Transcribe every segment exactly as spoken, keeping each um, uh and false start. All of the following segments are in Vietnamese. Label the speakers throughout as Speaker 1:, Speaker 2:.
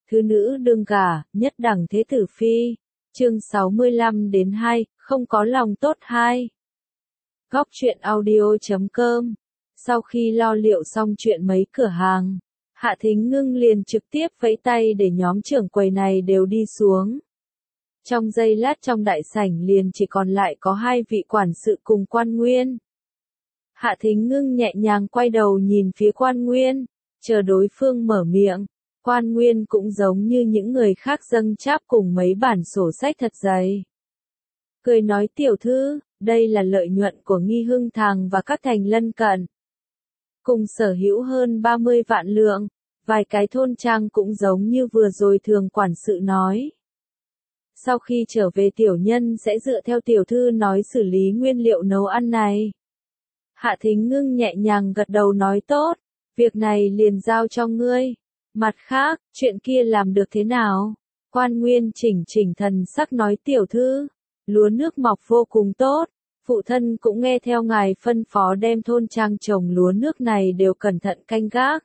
Speaker 1: thứ nữ đương gả, nhất đẳng thế tử phi. Chương sáu mươi lăm đến hai, không có lòng tốt hai. Góc truyện audio chấm com. Sau khi lo liệu xong chuyện mấy cửa hàng, Hạ Thính Ngưng liền trực tiếp vẫy tay để nhóm trưởng quầy này đều đi xuống. Trong giây lát trong đại sảnh liền chỉ còn lại có hai vị quản sự cùng Quan Nguyên. Hạ Thính Ngưng nhẹ nhàng quay đầu nhìn phía Quan Nguyên, chờ đối phương mở miệng. Quan Nguyên cũng giống như những người khác dâng cháp cùng mấy bản sổ sách thật dày. Cười nói tiểu thư, đây là lợi nhuận của Nghi Hưng Thàng và các thành lân cận. Cùng sở hữu hơn ba mươi vạn lượng, vài cái thôn trang cũng giống như vừa rồi thường quản sự nói. Sau khi trở về tiểu nhân sẽ dựa theo tiểu thư nói xử lý nguyên liệu nấu ăn này. Hạ Thính Ngưng nhẹ nhàng gật đầu nói tốt, việc này liền giao cho ngươi. Mặt khác, chuyện kia làm được thế nào? Quan Nguyên chỉnh chỉnh thần sắc nói tiểu thư, lúa nước mọc vô cùng tốt, phụ thân cũng nghe theo ngài phân phó đem thôn trang trồng lúa nước này đều cẩn thận canh gác.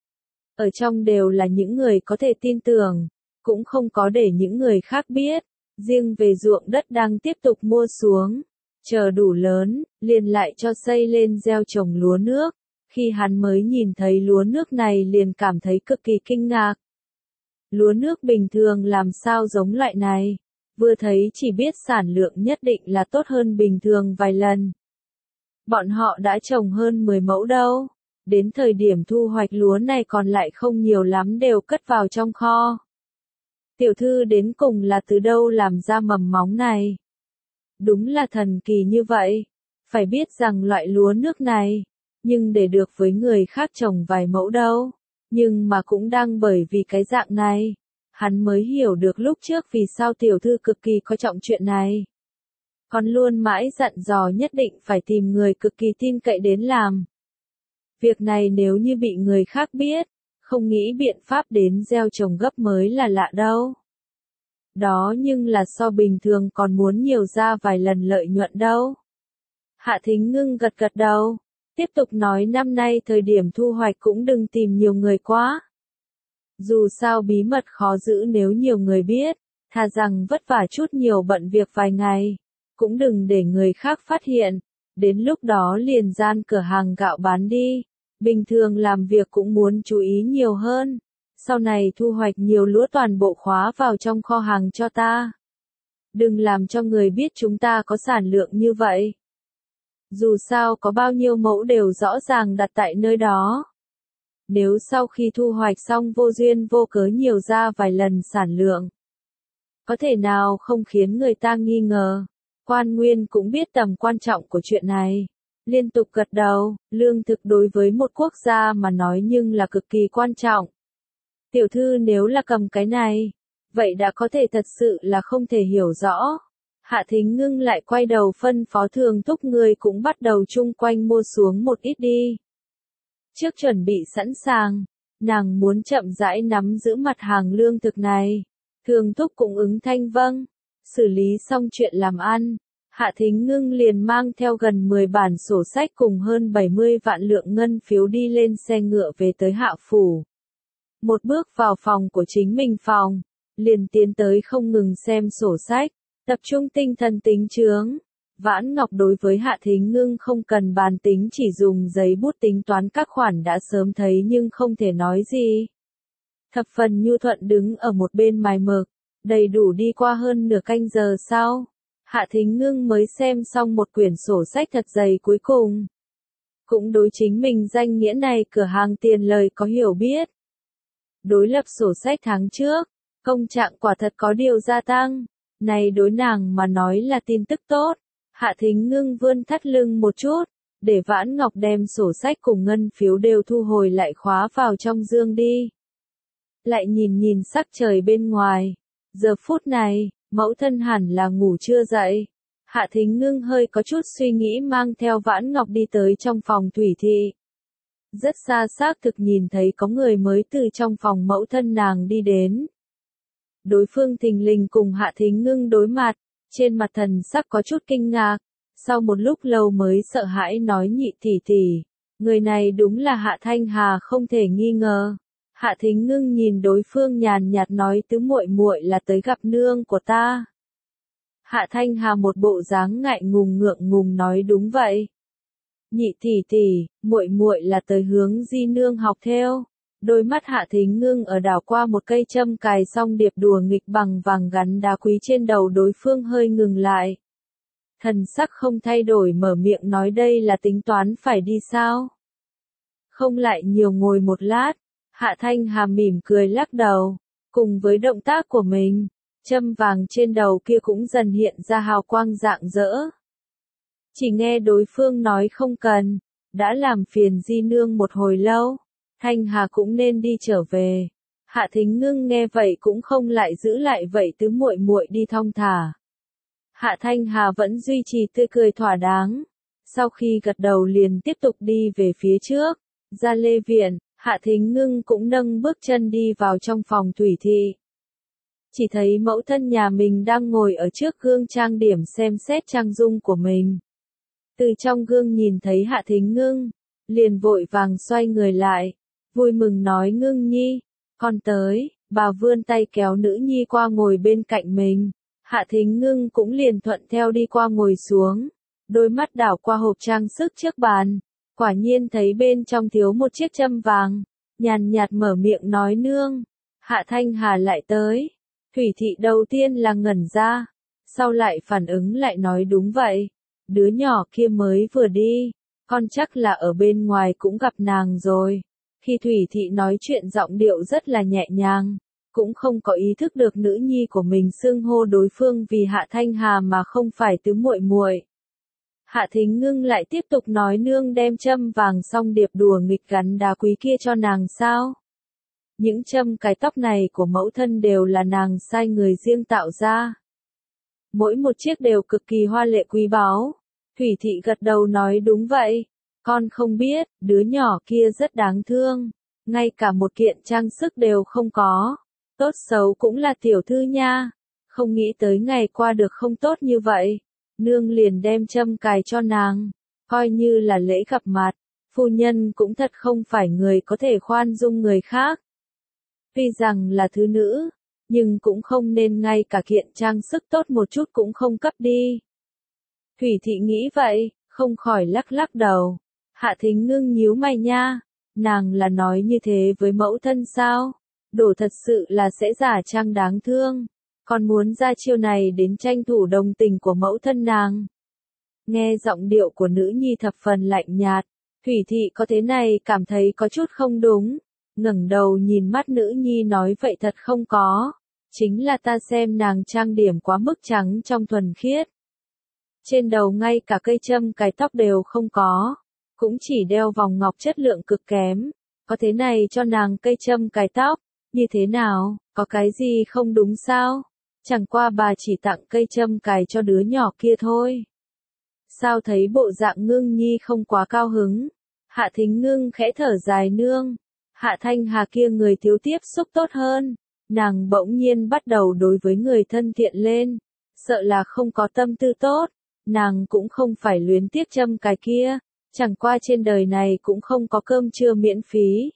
Speaker 1: Ở trong đều là những người có thể tin tưởng, cũng không có để những người khác biết, riêng về ruộng đất đang tiếp tục mua xuống, chờ đủ lớn, liền lại cho xây lên gieo trồng lúa nước. Khi hắn mới nhìn thấy lúa nước này liền cảm thấy cực kỳ kinh ngạc. Lúa nước bình thường làm sao giống loại này, vừa thấy chỉ biết sản lượng nhất định là tốt hơn bình thường vài lần. Bọn họ đã trồng hơn mười mẫu đâu, đến thời điểm thu hoạch lúa này còn lại không nhiều lắm đều cất vào trong kho. Tiểu thư đến cùng là từ đâu làm ra mầm móng này? Đúng là thần kỳ như vậy, phải biết rằng loại lúa nước này, nhưng để được với người khác trồng vài mẫu đâu, nhưng mà cũng đang bởi vì cái dạng này, hắn mới hiểu được lúc trước vì sao tiểu thư cực kỳ coi trọng chuyện này. Còn luôn mãi dặn dò nhất định phải tìm người cực kỳ tin cậy đến làm. Việc này nếu như bị người khác biết, không nghĩ biện pháp đến gieo trồng gấp mới là lạ đâu. Đó nhưng là so bình thường còn muốn nhiều ra vài lần lợi nhuận đâu. Hạ Thính Ngưng gật gật đầu. Tiếp tục nói năm nay thời điểm thu hoạch cũng đừng tìm nhiều người quá. Dù sao bí mật khó giữ nếu nhiều người biết, thà rằng vất vả chút nhiều bận việc vài ngày, cũng đừng để người khác phát hiện, đến lúc đó liền gian cửa hàng gạo bán đi, bình thường làm việc cũng muốn chú ý nhiều hơn, sau này thu hoạch nhiều lúa toàn bộ khóa vào trong kho hàng cho ta. Đừng làm cho người biết chúng ta có sản lượng như vậy. Dù sao có bao nhiêu mẫu đều rõ ràng đặt tại nơi đó. Nếu sau khi thu hoạch xong vô duyên vô cớ nhiều ra vài lần sản lượng, có thể nào không khiến người ta nghi ngờ. Quan Nguyên cũng biết tầm quan trọng của chuyện này. Liên tục gật đầu, lương thực đối với một quốc gia mà nói nhưng là cực kỳ quan trọng. Tiểu thư nếu là cầm cái này, vậy đã có thể thật sự là không thể hiểu rõ. Hạ Thính Ngưng lại quay đầu phân phó Thường Thúc người cũng bắt đầu chung quanh mua xuống một ít đi. Trước chuẩn bị sẵn sàng, nàng muốn chậm rãi nắm giữ mặt hàng lương thực này. Thường Thúc cũng ứng thanh vâng, xử lý xong chuyện làm ăn. Hạ Thính Ngưng liền mang theo gần mười bản sổ sách cùng hơn bảy mươi vạn lượng ngân phiếu đi lên xe ngựa về tới Hạ Phủ. Một bước vào phòng của chính mình phòng, liền tiến tới không ngừng xem sổ sách. Tập trung tinh thần tính chướng. Vãn Ngọc đối với Hạ Thính Ngưng không cần bàn tính chỉ dùng giấy bút tính toán các khoản đã sớm thấy nhưng không thể nói gì. Thập phần nhu thuận đứng ở một bên mài mực, đầy đủ đi qua hơn nửa canh giờ sau. Hạ Thính Ngưng mới xem xong một quyển sổ sách thật dày cuối cùng. Cũng đối chính mình danh nghĩa này cửa hàng tiền lời có hiểu biết. Đối lập sổ sách tháng trước, công trạng quả thật có điều gia tăng. Này đối nàng mà nói là tin tức tốt. Hạ Thính Ngưng vươn thắt lưng một chút, để Vãn Ngọc đem sổ sách cùng ngân phiếu đều thu hồi lại khóa vào trong dương đi. Lại nhìn nhìn sắc trời bên ngoài. Giờ phút này, mẫu thân hẳn là ngủ chưa dậy. Hạ Thính Ngưng hơi có chút suy nghĩ mang theo Vãn Ngọc đi tới trong phòng Thủy Thị. Rất xa xác thực nhìn thấy có người mới từ trong phòng mẫu thân nàng đi đến. Đối phương thình lình cùng Hạ Thính Ngưng đối mặt, trên mặt thần sắc có chút kinh ngạc, sau một lúc lâu mới sợ hãi nói nhị tỷ tỷ, người này đúng là Hạ Thanh Hà không thể nghi ngờ. Hạ Thính Ngưng nhìn đối phương nhàn nhạt nói tứ muội muội là tới gặp nương của ta. Hạ Thanh Hà một bộ dáng ngại ngùng ngượng ngùng nói đúng vậy. Nhị tỷ tỷ, muội muội là tới hướng di nương học theo. Đôi mắt Hạ Thính Ngưng ở đảo qua một cây châm cài xong điệp đùa nghịch bằng vàng gắn đá quý trên đầu đối phương hơi ngừng lại. Thần sắc không thay đổi mở miệng nói đây là tính toán phải đi sao? Không lại nhiều ngồi một lát, Hạ Thanh Hà mỉm cười lắc đầu, cùng với động tác của mình, châm vàng trên đầu kia cũng dần hiện ra hào quang rạng rỡ. Chỉ nghe đối phương nói không cần, đã làm phiền di nương một hồi lâu, Thanh Hà cũng nên đi trở về. Hạ Thính Ngưng nghe vậy cũng không lại giữ lại vậy tứ muội muội đi thong thả. Hạ Thanh Hà vẫn duy trì tươi cười thỏa đáng, sau khi gật đầu liền tiếp tục đi về phía trước, ra lê viện, Hạ Thính Ngưng cũng nâng bước chân đi vào trong phòng Thủy Thị. Chỉ thấy mẫu thân nhà mình đang ngồi ở trước gương trang điểm xem xét trang dung của mình. Từ trong gương nhìn thấy Hạ Thính Ngưng, liền vội vàng xoay người lại, vui mừng nói Ngưng nhi, con tới, bà vươn tay kéo nữ nhi qua ngồi bên cạnh mình. Hạ Thính Ngưng cũng liền thuận theo đi qua ngồi xuống, đôi mắt đảo qua hộp trang sức trước bàn, quả nhiên thấy bên trong thiếu một chiếc châm vàng, nhàn nhạt mở miệng nói nương. Hạ Thanh Hà lại tới, Thủy Thị đầu tiên là ngẩn ra, sau lại phản ứng lại nói đúng vậy, đứa nhỏ kia mới vừa đi, con chắc là ở bên ngoài cũng gặp nàng rồi. Khi Thủy Thị nói chuyện giọng điệu rất là nhẹ nhàng, cũng không có ý thức được nữ nhi của mình xưng hô đối phương vì Hạ Thanh Hà mà không phải tứ muội muội. Hạ Thính Ngưng lại tiếp tục nói nương đem châm vàng xong điệp đùa nghịch gắn đá quý kia cho nàng sao? Những châm cái tóc này của mẫu thân đều là nàng sai người riêng tạo ra. Mỗi một chiếc đều cực kỳ hoa lệ quý báu. Thủy Thị gật đầu nói đúng vậy. Con không biết, đứa nhỏ kia rất đáng thương. Ngay cả một kiện trang sức đều không có. Tốt xấu cũng là tiểu thư nha. Không nghĩ tới ngày qua được không tốt như vậy. Nương liền đem châm cài cho nàng. Coi như là lễ gặp mặt. Phu nhân cũng thật không phải người có thể khoan dung người khác. Tuy rằng là thứ nữ, nhưng cũng không nên ngay cả kiện trang sức tốt một chút cũng không cấp đi. Thủy Thị nghĩ vậy, không khỏi lắc lắc đầu. Hạ Thính Ngưng nhíu mày nha, nàng là nói như thế với mẫu thân sao? Đồ thật sự là sẽ giả trang đáng thương, còn muốn ra chiêu này đến tranh thủ đồng tình của mẫu thân nàng. Nghe giọng điệu của nữ nhi thập phần lạnh nhạt, Thủy Thị có thế này cảm thấy có chút không đúng, ngẩng đầu nhìn mắt nữ nhi nói vậy thật không có, chính là ta xem nàng trang điểm quá mức trắng trong thuần khiết. Trên đầu ngay cả cây châm cài tóc đều không có, cũng chỉ đeo vòng ngọc chất lượng cực kém, có thế này cho nàng cây châm cài tóc, như thế nào, có cái gì không đúng sao? Chẳng qua bà chỉ tặng cây châm cài cho đứa nhỏ kia thôi. Sao thấy bộ dạng Ngưng nhi không quá cao hứng? Hạ Thính Ngưng khẽ thở dài nương. Hạ Thanh Hà kia người thiếu tiếp xúc tốt hơn. Nàng bỗng nhiên bắt đầu đối với người thân thiện lên. Sợ là không có tâm tư tốt. Nàng cũng không phải luyến tiếc châm cài kia. Chẳng qua trên đời này cũng không có cơm trưa miễn phí.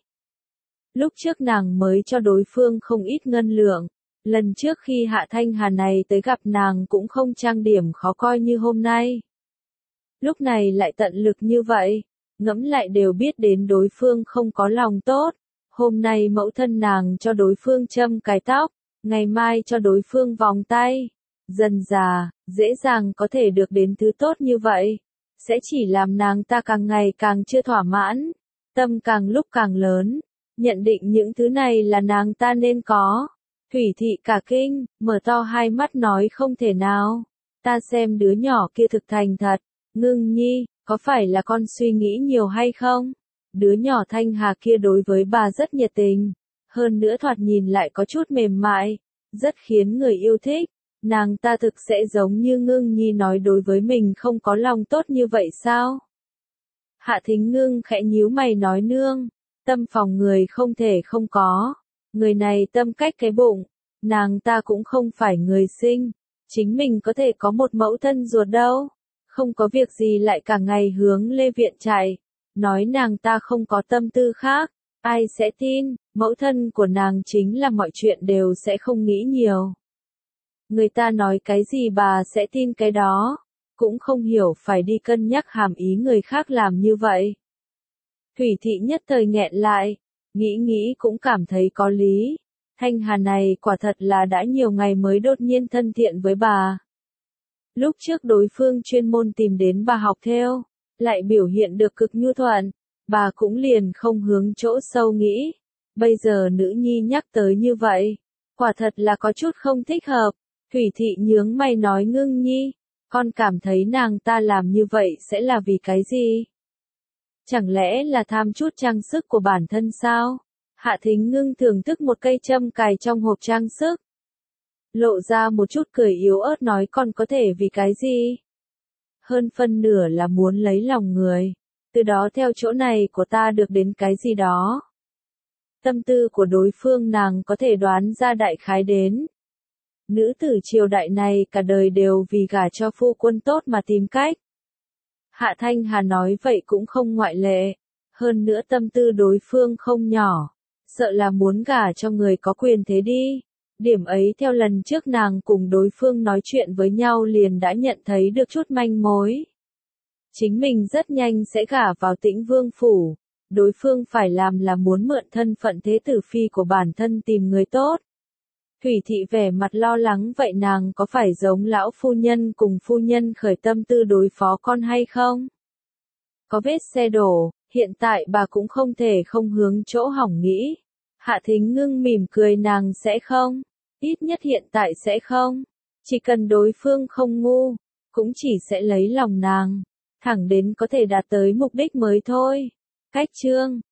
Speaker 1: Lúc trước nàng mới cho đối phương không ít ngân lượng. Lần trước khi Hạ Thanh Hà này tới gặp nàng cũng không trang điểm khó coi như hôm nay. Lúc này lại tận lực như vậy, ngẫm lại đều biết đến đối phương không có lòng tốt. Hôm nay mẫu thân nàng cho đối phương châm cài tóc, ngày mai cho đối phương vòng tay. Dần dà, dễ dàng có thể được đến thứ tốt như vậy. Sẽ chỉ làm nàng ta càng ngày càng chưa thỏa mãn, tâm càng lúc càng lớn. Nhận định những thứ này là nàng ta nên có. Thủy Thị cả kinh, mở to hai mắt nói không thể nào. Ta xem đứa nhỏ kia thực thành thật. Ngưng nhi, có phải là con suy nghĩ nhiều hay không? Đứa nhỏ Thanh Hà kia đối với bà rất nhiệt tình. Hơn nữa thoạt nhìn lại có chút mềm mại. Rất khiến người yêu thích. Nàng ta thực sẽ giống như Ngưng nhi nói đối với mình không có lòng tốt như vậy sao? Hạ Thính Ngưng khẽ nhíu mày nói nương. Tâm phòng người không thể không có. Người này tâm cách cái bụng. Nàng ta cũng không phải người sinh. Chính mình có thể có một mẫu thân ruột đâu. Không có việc gì lại cả ngày hướng Lê Viện chạy. Nói nàng ta không có tâm tư khác. Ai sẽ tin, Mẫu thân của nàng chính là mọi chuyện đều sẽ không nghĩ nhiều. Người ta nói cái gì bà sẽ tin cái đó, cũng không hiểu phải đi cân nhắc hàm ý người khác làm như vậy. Thủy Thị nhất thời nghẹn lại, nghĩ nghĩ cũng cảm thấy có lý. Thanh Hà này quả thật là đã nhiều ngày mới đột nhiên thân thiện với bà. Lúc trước đối phương chuyên môn tìm đến bà học theo, lại biểu hiện được cực nhu thuận, bà cũng liền không hướng chỗ sâu nghĩ. Bây giờ nữ nhi nhắc tới như vậy, quả thật là có chút không thích hợp. Thủy Thị nhướng mày nói Ngưng Nhi, con cảm thấy nàng ta làm như vậy sẽ là vì cái gì? Chẳng lẽ là tham chút trang sức của bản thân sao? Hạ Thính Ngưng thưởng thức một cây châm cài trong hộp trang sức. Lộ ra một chút cười yếu ớt nói con có thể vì cái gì? Hơn phân nửa là muốn lấy lòng người, từ đó theo chỗ này của ta được đến cái gì đó. Tâm tư của đối phương nàng có thể đoán ra đại khái đến. Nữ tử triều đại này cả đời đều vì gả cho phu quân tốt mà tìm cách. Hạ Thanh Hà nói vậy cũng không ngoại lệ. Hơn nữa tâm tư đối phương không nhỏ, sợ là muốn gả cho người có quyền thế đi. Điểm ấy theo lần trước nàng cùng đối phương nói chuyện với nhau liền đã nhận thấy được chút manh mối. Chính mình rất nhanh sẽ gả vào Tĩnh Vương phủ, đối phương phải làm là muốn mượn thân phận thế tử phi của bản thân tìm người tốt. Thủy Thị vẻ mặt lo lắng vậy nàng có phải giống lão phu nhân cùng phu nhân khởi tâm tư đối phó con hay không? Có vết xe đổ, hiện tại bà cũng không thể không hướng chỗ hỏng nghĩ. Hạ Thính Ngưng mỉm cười nàng sẽ không, ít nhất hiện tại sẽ không. Chỉ cần đối phương không ngu, cũng chỉ sẽ lấy lòng nàng, thẳng đến có thể đạt tới mục đích mới thôi. Cách chương